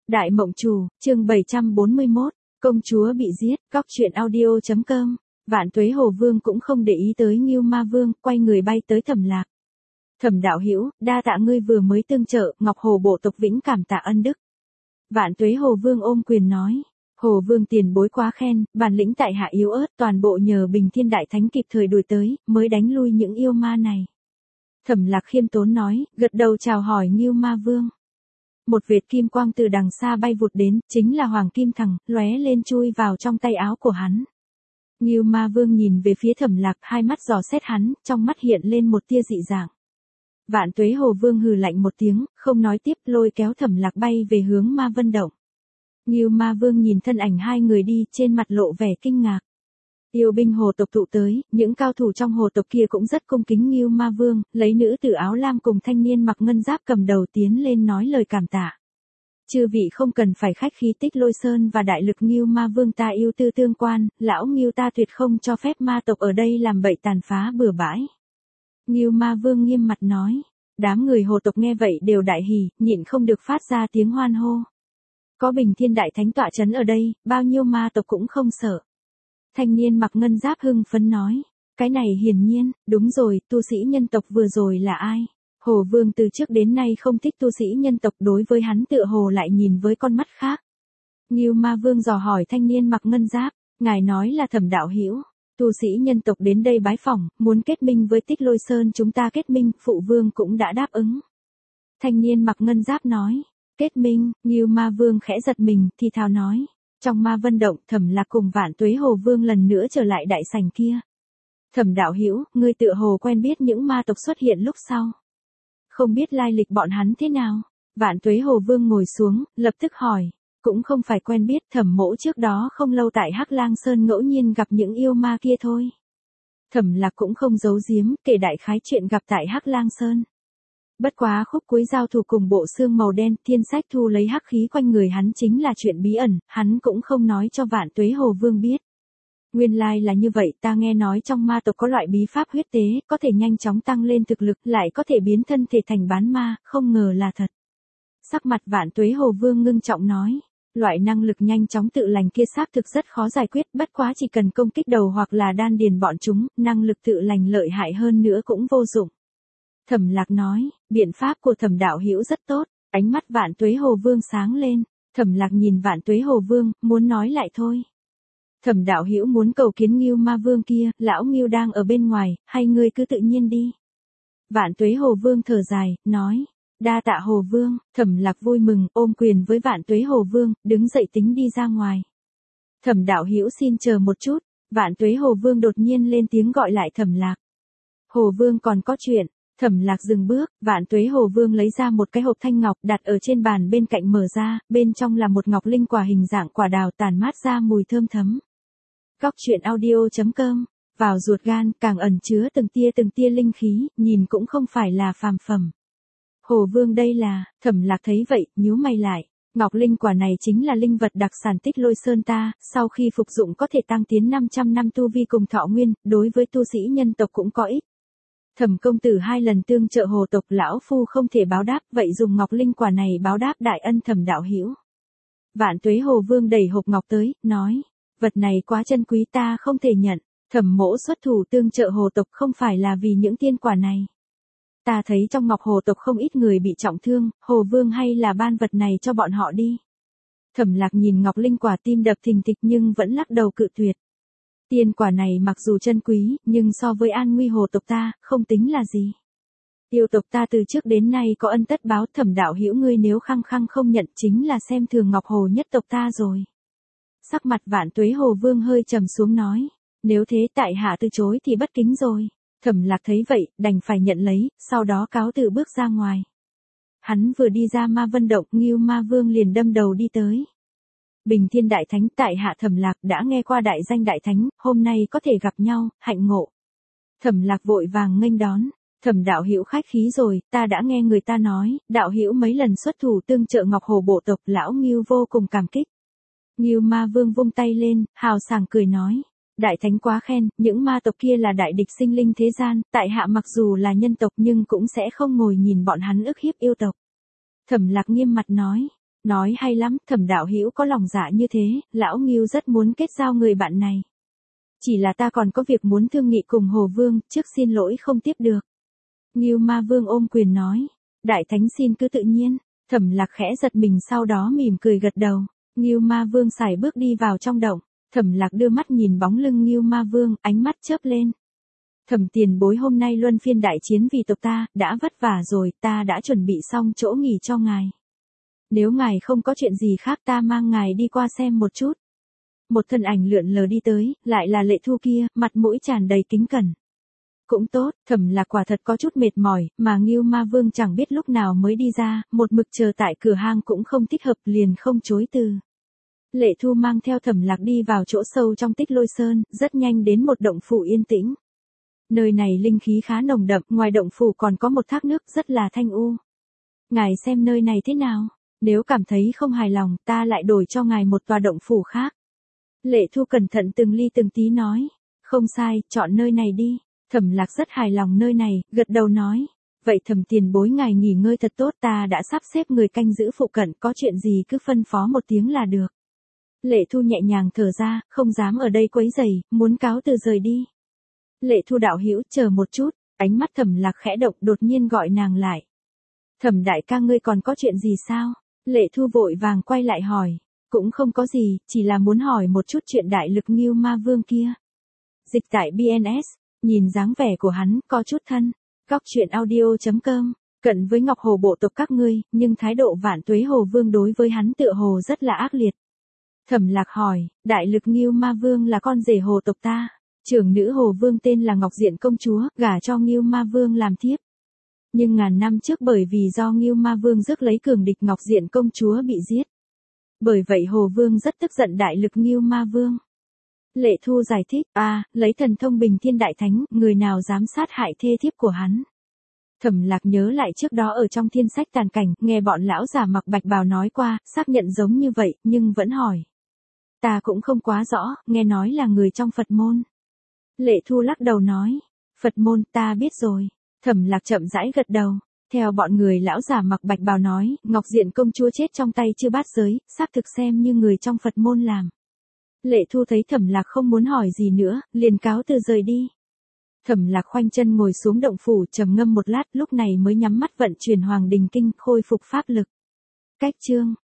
Đại Mộng Chủ, chương 741, công chúa bị giết, góc truyện audio.com. Vạn Tuế Hồ Vương cũng không để ý tới Ngưu Ma Vương, quay người bay tới Thẩm Lạc. Thẩm đạo hữu, đa tạ ngươi vừa mới tương trợ, Ngọc Hồ bộ tộc vĩnh cảm tạ ân đức. Vạn Tuế Hồ Vương ôm quyền nói. Hồ Vương tiền bối quá khen, bản lĩnh tại hạ yếu ớt, toàn bộ nhờ Bình Thiên Đại Thánh kịp thời đuổi tới, mới đánh lui những yêu ma này. Thẩm Lạc khiêm tốn nói, gật đầu chào hỏi Ngưu Ma Vương. Một vệt kim quang từ đằng xa bay vụt đến, chính là Hoàng Kim Thằng, lóe lên chui vào trong tay áo của hắn. Ngưu Ma Vương nhìn về phía Thẩm Lạc, hai mắt dò xét hắn, trong mắt hiện lên một tia dị dạng. Vạn Tuế Hồ Vương hừ lạnh một tiếng, không nói tiếp, lôi kéo Thẩm Lạc bay về hướng Ma Vân Động. Ngưu Ma Vương nhìn thân ảnh hai người đi, trên mặt lộ vẻ kinh ngạc. Yêu binh hồ tộc tụ tới, những cao thủ trong hồ tộc kia cũng rất cung kính Ngưu Ma Vương, lấy nữ tử áo lam cùng thanh niên mặc ngân giáp cầm đầu tiến lên nói lời cảm tạ. Chư vị không cần phải khách khí, Tích Lôi Sơn và đại lực Ngưu Ma Vương ta yêu tư tương quan, lão Ngưu ta tuyệt không cho phép ma tộc ở đây làm bậy tàn phá bừa bãi. Ngưu Ma Vương nghiêm mặt nói. Đám người hồ tộc nghe vậy đều đại hỉ, nhịn không được phát ra tiếng hoan hô. Có Bình Thiên Đại Thánh tọa trấn ở đây, bao nhiêu ma tộc cũng không sợ. Thanh niên mặc ngân giáp hưng phấn nói. Cái này hiển nhiên, đúng rồi, tu sĩ nhân tộc vừa rồi là ai? Hồ Vương từ trước đến nay không thích tu sĩ nhân tộc, đối với hắn tựa hồ lại nhìn với con mắt khác. Ngưu Ma Vương dò hỏi thanh niên mặc ngân giáp, ngài nói là Thẩm đạo hữu, tu sĩ nhân tộc đến đây bái phỏng, muốn kết minh với Tích Lôi Sơn, chúng ta kết minh, phụ vương cũng đã đáp ứng. Thanh niên mặc ngân giáp nói, kết minh, Ngưu Ma Vương khẽ giật mình, thì thào nói. Trong Ma Vân Động, Thẩm Lạc cùng Vạn Tuế Hồ Vương lần nữa trở lại đại sảnh kia. Thẩm đạo hữu, ngươi tựa hồ quen biết những ma tộc xuất hiện lúc sau. Không biết lai lịch bọn hắn thế nào? Vạn Tuế Hồ Vương ngồi xuống, lập tức hỏi. Cũng không phải quen biết, Thẩm mỗ trước đó không lâu tại Hắc Lang Sơn ngẫu nhiên gặp những yêu ma kia thôi. Thẩm Lạc cũng không giấu giếm, kể đại khái chuyện gặp tại Hắc Lang Sơn. Bất quá khúc cuối giao thủ cùng bộ xương màu đen, Thiên Sách thu lấy hắc khí quanh người hắn chính là chuyện bí ẩn, hắn cũng không nói cho Vạn Tuế Hồ Vương biết. Nguyên lai là như vậy, ta nghe nói trong ma tộc có loại bí pháp huyết tế, có thể nhanh chóng tăng lên thực lực, lại có thể biến thân thể thành bán ma, không ngờ là thật. Sắc mặt Vạn Tuế Hồ Vương ngưng trọng nói, loại năng lực nhanh chóng tự lành kia xác thực rất khó giải quyết, bất quá chỉ cần công kích đầu hoặc là đan điền bọn chúng, năng lực tự lành lợi hại hơn nữa cũng vô dụng. Thẩm Lạc nói, biện pháp của Thẩm đạo hữu rất tốt, ánh mắt Vạn Tuế Hồ Vương sáng lên, Thẩm Lạc nhìn Vạn Tuế Hồ Vương, muốn nói lại thôi. Thẩm đạo hữu muốn cầu kiến Ngưu Ma Vương kia, lão Ngưu đang ở bên ngoài, hay ngươi cứ tự nhiên đi. Vạn Tuế Hồ Vương thở dài, nói, đa tạ Hồ Vương, Thẩm Lạc vui mừng, ôm quyền với Vạn Tuế Hồ Vương, đứng dậy tính đi ra ngoài. Thẩm đạo hữu xin chờ một chút, Vạn Tuế Hồ Vương đột nhiên lên tiếng gọi lại Thẩm Lạc. Hồ Vương còn có chuyện. Thẩm Lạc dừng bước, Vạn Tuế Hồ Vương lấy ra một cái hộp thanh ngọc đặt ở trên bàn bên cạnh mở ra, bên trong là một ngọc linh quả hình dạng quả đào tản mát ra mùi thơm thấm. Góc truyện audio.com, vào ruột gan càng ẩn chứa từng tia linh khí, nhìn cũng không phải là phàm phẩm. Hồ Vương đây là, Thẩm Lạc thấy vậy, nhíu mày lại, ngọc linh quả này chính là linh vật đặc sản Tích Lôi Sơn ta, sau khi phục dụng có thể tăng tiến 500 năm tu vi cùng thọ nguyên, đối với tu sĩ nhân tộc cũng có ích. Thẩm công tử 2 lần tương trợ hồ tộc, lão phu không thể báo đáp, vậy dùng ngọc linh quả này báo đáp đại ân Thẩm đạo hữu. Vạn Tuế Hồ Vương đẩy hộp ngọc tới, nói, vật này quá chân quý ta không thể nhận, Thẩm mỗ xuất thủ tương trợ hồ tộc không phải là vì những tiên quả này. Ta thấy trong ngọc hồ tộc không ít người bị trọng thương, Hồ Vương hay là ban vật này cho bọn họ đi. Thẩm Lạc nhìn ngọc linh quả tim đập thình thịch nhưng vẫn lắc đầu cự tuyệt. Tiên quả này mặc dù chân quý, nhưng so với an nguy hồ tộc ta, không tính là gì. Yêu tộc ta từ trước đến nay có ân tất báo, Thẩm đạo hữu ngươi nếu khăng khăng không nhận chính là xem thường ngọc hồ nhất tộc ta rồi. Sắc mặt Vạn Tuế Hồ Vương hơi trầm xuống nói, nếu thế tại hạ từ chối thì bất kính rồi. Thẩm Lạc thấy vậy, đành phải nhận lấy, sau đó cáo từ bước ra ngoài. Hắn vừa đi ra Ma Vân Động, Ngưu Ma Vương liền đâm đầu đi tới. Bình Thiên Đại Thánh, tại hạ Thẩm Lạc đã nghe qua đại danh Đại Thánh, hôm nay có thể gặp nhau, hạnh ngộ. Thẩm Lạc vội vàng nghênh đón, Thẩm đạo hữu khách khí rồi, ta đã nghe người ta nói, đạo hữu mấy lần xuất thủ tương trợ Ngọc Hồ bộ tộc, lão Ngưu vô cùng cảm kích. Ngưu Ma Vương vung tay lên, hào sảng cười nói, Đại Thánh quá khen, những ma tộc kia là đại địch sinh linh thế gian, tại hạ mặc dù là nhân tộc nhưng cũng sẽ không ngồi nhìn bọn hắn ức hiếp yêu tộc. Thẩm Lạc nghiêm mặt nói, Nói hay lắm, Thẩm đạo hữu có lòng dạ như thế, lão Ngưu rất muốn kết giao người bạn này. Chỉ là ta còn có việc muốn thương nghị cùng Hồ Vương, trước xin lỗi không tiếp được. Ngưu Ma Vương ôm quyền nói, đại thánh xin cứ tự nhiên. Thẩm Lạc khẽ giật mình sau đó mỉm cười gật đầu. Ngưu Ma Vương sải bước đi vào trong động. Thẩm Lạc đưa mắt nhìn bóng lưng Ngưu Ma Vương, ánh mắt chớp lên. Thẩm tiền bối hôm nay luân phiên đại chiến vì tộc ta, đã vất vả rồi, ta đã chuẩn bị xong chỗ nghỉ cho ngài. Nếu ngài không có chuyện gì khác ta mang ngài đi qua xem một chút. Một thân ảnh lượn lờ đi tới, lại là Lệ Thu kia, mặt mũi tràn đầy kính cẩn. Cũng tốt, Thẩm Lạc quả thật có chút mệt mỏi, mà Ngưu Ma Vương chẳng biết lúc nào mới đi ra, một mực chờ tại cửa hang cũng không thích hợp liền không chối từ. Lệ Thu mang theo Thẩm Lạc đi vào chỗ sâu trong Tích Lôi Sơn, rất nhanh đến một động phủ yên tĩnh. Nơi này linh khí khá nồng đậm, ngoài động phủ còn có một thác nước rất là thanh u. Ngài xem nơi này thế nào? Nếu cảm thấy không hài lòng, ta lại đổi cho ngài một tòa động phủ khác. Lệ Thu cẩn thận từng ly từng tí nói. Không sai, chọn nơi này đi. Thẩm Lạc rất hài lòng nơi này, gật đầu nói. Vậy Thẩm tiền bối ngài nghỉ ngơi thật tốt, ta đã sắp xếp người canh giữ phụ cận, có chuyện gì cứ phân phó một tiếng là được. Lệ Thu nhẹ nhàng thở ra, không dám ở đây quấy rầy, muốn cáo từ rời đi. Lệ Thu đạo hữu chờ một chút, ánh mắt Thẩm Lạc khẽ động đột nhiên gọi nàng lại. Thẩm đại ca ngươi còn có chuyện gì sao? Lệ Thu vội vàng quay lại hỏi. Cũng không có gì, chỉ là muốn hỏi một chút chuyện đại lực Ngưu Ma Vương kia. Dịch tại BNS, nhìn dáng vẻ của hắn có chút thân. Góc truyện audio.com, cận với Ngọc Hồ bộ tộc các ngươi, nhưng thái độ Vạn Tuế Hồ Vương đối với hắn tựa hồ rất là ác liệt. Thẩm Lạc hỏi, đại lực Ngưu Ma Vương là con rể Hồ tộc ta. Trưởng nữ Hồ Vương tên là Ngọc Diện công chúa, gả cho Ngưu Ma Vương làm thiếp. Nhưng ngàn năm trước bởi vì do Ngưu Ma Vương rước lấy cường địch Ngọc Diện công chúa bị giết. Bởi vậy Hồ Vương rất tức giận đại lực Ngưu Ma Vương. Lệ Thu giải thích, lấy thần thông Bình Thiên Đại Thánh, người nào dám sát hại thê thiếp của hắn. Thẩm Lạc nhớ lại trước đó ở trong thiên sách tàn cảnh, nghe bọn lão già mặc bạch bào nói qua, xác nhận giống như vậy, nhưng vẫn hỏi. Ta cũng không quá rõ, nghe nói là người trong Phật môn. Lệ Thu lắc đầu nói, Phật môn ta biết rồi. Thẩm Lạc chậm rãi gật đầu. Theo bọn người lão già mặc bạch bào nói, Ngọc Diện công chúa chết trong tay Chư Bát Giới, xác thực xem như người trong Phật môn làm. Lệ Thu thấy Thẩm Lạc không muốn hỏi gì nữa, liền cáo từ rời đi. Thẩm Lạc khoanh chân ngồi xuống động phủ trầm ngâm một lát, lúc này mới nhắm mắt vận chuyển Hoàng Đình Kinh, khôi phục pháp lực. Cách chương